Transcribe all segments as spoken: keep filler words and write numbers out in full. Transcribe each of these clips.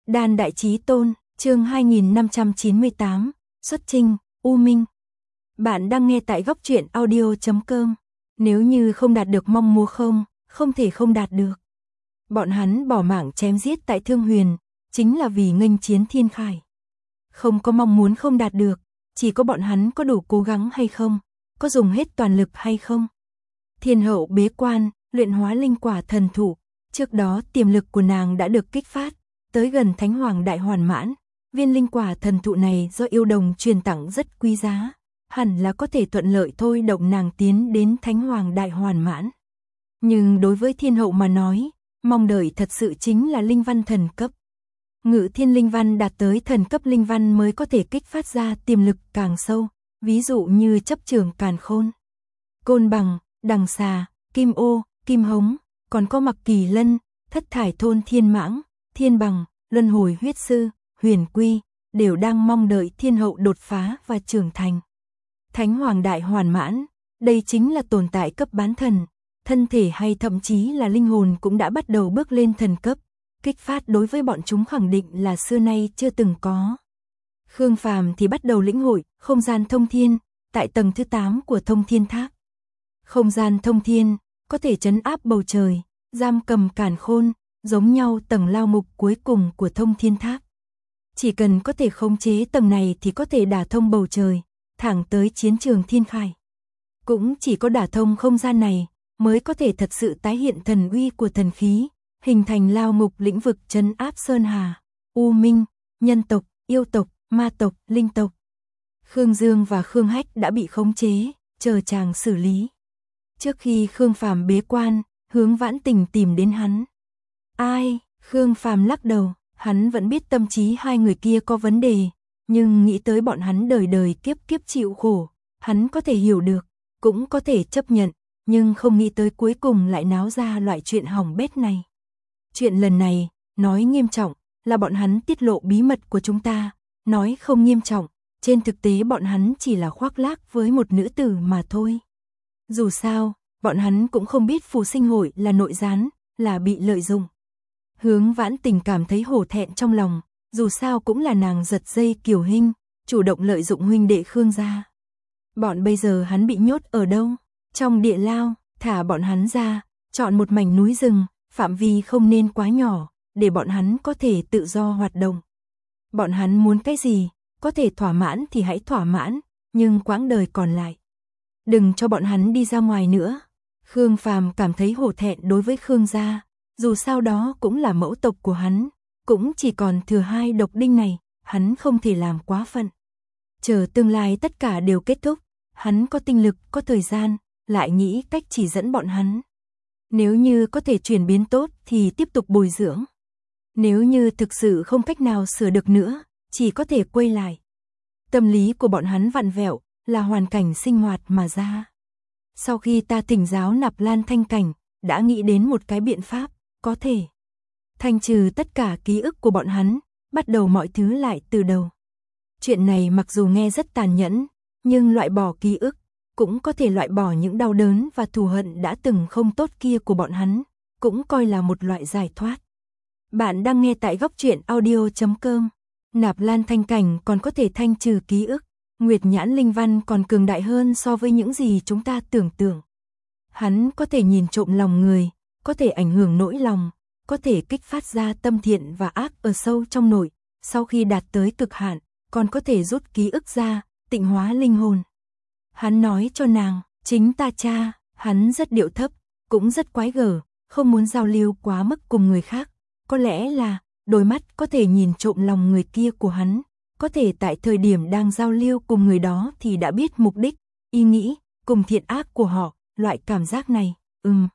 Đan Đại Chí Tôn, chương hai nghìn năm trăm chín mươi tám, xuất chinh, U Minh. Bạn đang nghe tại góc truyện audio chấm com. Nếu như không đạt được mong muốn không, không thể không đạt được. Bọn hắn bỏ mạng chém giết tại Thương Huyền, chính là vì nghênh chiến Thiên Khải. Không có mong muốn không đạt được, chỉ có bọn hắn có đủ cố gắng hay không, có dùng hết toàn lực hay không. Thiên hậu bế quan, luyện hóa linh quả thần thụ, trước đó tiềm lực của nàng đã được kích phát, tới gần Thánh Hoàng đại hoàn mãn. Viên linh quả thần thụ này do yêu đồng truyền tặng rất quý giá, hẳn là có thể thuận lợi thôi động nàng tiến đến Thánh Hoàng đại hoàn mãn. Nhưng đối với thiên hậu mà nói, mong đợi thật sự chính là linh văn thần cấp. Ngự thiên linh văn đạt tới thần cấp linh văn mới có thể kích phát ra tiềm lực càng sâu, ví dụ như chấp trường càn khôn, côn bằng, đằng xà, kim ô, kim hống, còn có mặc kỳ lân, thất thải thôn thiên mãng, thiên bằng, luân hồi huyết sư, huyền quy, đều đang mong đợi thiên hậu đột phá và trưởng thành. Thánh Hoàng đại hoàn mãn, đây chính là tồn tại cấp bán thần, thân thể hay thậm chí là linh hồn cũng đã bắt đầu bước lên thần cấp, kích phát đối với bọn chúng khẳng định là xưa nay chưa từng có. Khương Phàm thì bắt đầu lĩnh hội không gian thông thiên, tại tầng thứ tám của thông thiên tháp. Không gian thông thiên, có thể trấn áp bầu trời, giam cầm càn khôn, giống nhau tầng lao ngục cuối cùng của thông thiên tháp. Chỉ cần có thể khống chế tầng này thì có thể đả thông bầu trời, thẳng tới chiến trường Thiên Khải. Cũng chỉ có đả thông không gian này, mới có thể thật sự tái hiện thần uy của thần khí, hình thành lao ngục lĩnh vực trấn áp Sơn Hà, U Minh, nhân tộc, yêu tộc, ma tộc, linh tộc. Khương Dương và Khương Hách đã bị khống chế, chờ chàng xử lý. Trước khi Khương Phàm bế quan, Hướng Vãn Tình tìm đến hắn. Ai? Khương Phàm lắc đầu, hắn vẫn biết tâm trí hai người kia có vấn đề, nhưng nghĩ tới bọn hắn đời đời kiếp kiếp chịu khổ, hắn có thể hiểu được, cũng có thể chấp nhận, nhưng không nghĩ tới cuối cùng lại náo ra loại chuyện hỏng bét này. Chuyện lần này, nói nghiêm trọng, là bọn hắn tiết lộ bí mật của chúng ta, nói không nghiêm trọng, trên thực tế bọn hắn chỉ là khoác lác với một nữ tử mà thôi. Dù sao, bọn hắn cũng không biết Phù Sinh Hội là nội gián, là bị lợi dụng. Hướng Vãn Tình cảm thấy hổ thẹn trong lòng, dù sao cũng là nàng giật dây Kiều Hinh, chủ động lợi dụng huynh đệ Khương gia. Bọn bây giờ hắn bị nhốt ở đâu? Trong địa lao, thả bọn hắn ra, chọn một mảnh núi rừng, phạm vi không nên quá nhỏ, để bọn hắn có thể tự do hoạt động. Bọn hắn muốn cái gì, có thể thỏa mãn thì hãy thỏa mãn, nhưng quãng đời còn lại, đừng cho bọn hắn đi ra ngoài nữa. Khương Phàm cảm thấy hổ thẹn đối với Khương gia, dù sao đó cũng là mẫu tộc của hắn, cũng chỉ còn thừa hai độc đinh này, hắn không thể làm quá phận. Chờ tương lai tất cả đều kết thúc, hắn có tinh lực, có thời gian, lại nghĩ cách chỉ dẫn bọn hắn. Nếu như có thể chuyển biến tốt thì tiếp tục bồi dưỡng. Nếu như thực sự không cách nào sửa được nữa, chỉ có thể quay lại. Tâm lý của bọn hắn vặn vẹo, là hoàn cảnh sinh hoạt mà ra. Sau khi ta thỉnh giáo Nạp Lan Thanh Cảnh, đã nghĩ đến một cái biện pháp, có thể thanh trừ tất cả ký ức của bọn hắn, bắt đầu mọi thứ lại từ đầu. Chuyện này mặc dù nghe rất tàn nhẫn, nhưng loại bỏ ký ức, cũng có thể loại bỏ những đau đớn và thù hận đã từng không tốt kia của bọn hắn, cũng coi là một loại giải thoát. Bạn đang nghe tại góc truyện audio chấm com. Nạp Lan Thanh Cảnh còn có thể thanh trừ ký ức, Nguyệt Nhãn Linh Văn còn cường đại hơn so với những gì chúng ta tưởng tượng. Hắn có thể nhìn trộm lòng người, có thể ảnh hưởng nỗi lòng, có thể kích phát ra tâm thiện và ác ở sâu trong nội, sau khi đạt tới cực hạn, còn có thể rút ký ức ra, tịnh hóa linh hồn. Hắn nói cho nàng, chính ta cha, hắn rất điệu thấp, cũng rất quái gở, không muốn giao lưu quá mức cùng người khác, có lẽ là đôi mắt có thể nhìn trộm lòng người kia của hắn, có thể tại thời điểm đang giao lưu cùng người đó thì đã biết mục đích, ý nghĩ, cùng thiện ác của họ, loại cảm giác này, ừm.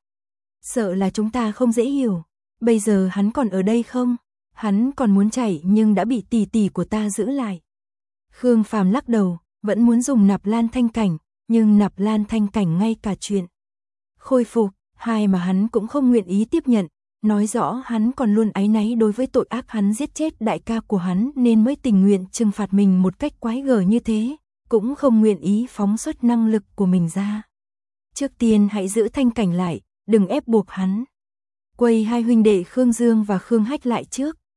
Sợ là chúng ta không dễ hiểu, bây giờ hắn còn ở đây không? Hắn còn muốn chạy nhưng đã bị tỷ tỷ của ta giữ lại. Khương Phàm lắc đầu, vẫn muốn dùng Nạp Lan Thanh Cảnh, nhưng Nạp Lan Thanh Cảnh ngay cả chuyện khôi phục, hai mà hắn cũng không nguyện ý tiếp nhận, nói rõ hắn còn luôn áy náy đối với tội ác hắn giết chết đại ca của hắn nên mới tình nguyện trừng phạt mình một cách quái gở như thế, cũng không nguyện ý phóng xuất năng lực của mình ra. Trước tiên hãy giữ Thanh Cảnh lại, đừng ép buộc hắn. Quay hai huynh đệ Khương Dương và Khương Hách lại trước,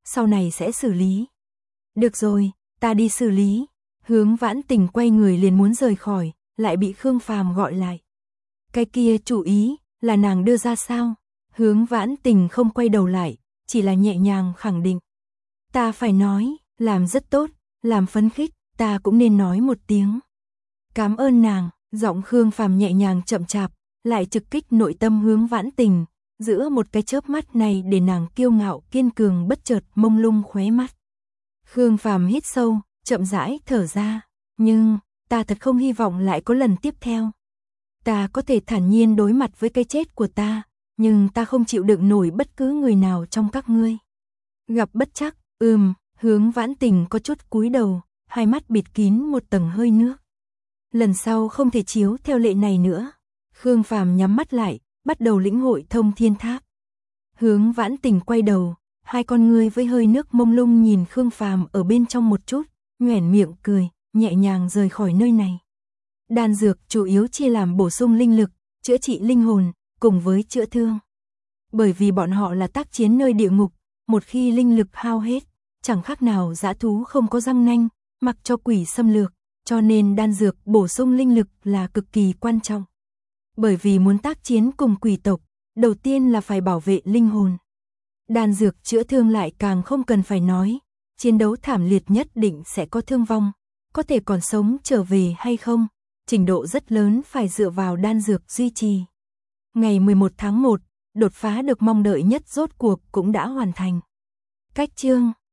sau này sẽ xử lý. Được rồi, ta đi xử lý. Hướng Vãn Tình quay người liền muốn rời khỏi, lại bị Khương Phàm gọi lại. Cái kia chủ ý, là nàng đưa ra sao? Hướng Vãn Tình không quay đầu lại, chỉ là nhẹ nhàng khẳng định. Ta phải nói, làm rất tốt, làm phấn khích, ta cũng nên nói một tiếng. Cảm ơn nàng, giọng Khương Phàm nhẹ nhàng chậm chạp, lại trực kích nội tâm Hướng Vãn Tình, giữa một cái chớp mắt này để nàng kiêu ngạo kiên cường bất chợt mông lung khóe mắt. Khương Phàm hít sâu, chậm rãi thở ra, nhưng ta thật không hy vọng lại có lần tiếp theo. Ta có thể thản nhiên đối mặt với cái chết của ta, nhưng ta không chịu đựng nổi bất cứ người nào trong các ngươi. Gặp bất trắc, ừm, Hướng Vãn Tình có chút cúi đầu, hai mắt bịt kín một tầng hơi nước. Lần sau không thể chiếu theo lệ này nữa. Khương Phàm nhắm mắt lại, bắt đầu lĩnh hội thông thiên tháp. Hướng Vãn Tình quay đầu, hai con ngươi với hơi nước mông lung nhìn Khương Phàm ở bên trong một chút, nhoẻn miệng cười, nhẹ nhàng rời khỏi nơi này. Đan dược chủ yếu chia làm bổ sung linh lực, chữa trị linh hồn, cùng với chữa thương. Bởi vì bọn họ là tác chiến nơi địa ngục, một khi linh lực hao hết, chẳng khác nào dã thú không có răng nanh, mặc cho quỷ xâm lược, cho nên đan dược bổ sung linh lực là cực kỳ quan trọng. Bởi vì muốn tác chiến cùng quỷ tộc, đầu tiên là phải bảo vệ linh hồn. Đan dược chữa thương lại càng không cần phải nói, chiến đấu thảm liệt nhất định sẽ có thương vong, có thể còn sống trở về hay không, trình độ rất lớn phải dựa vào đan dược duy trì. Ngày mười một tháng một, đột phá được mong đợi nhất rốt cuộc cũng đã hoàn thành. Cách chương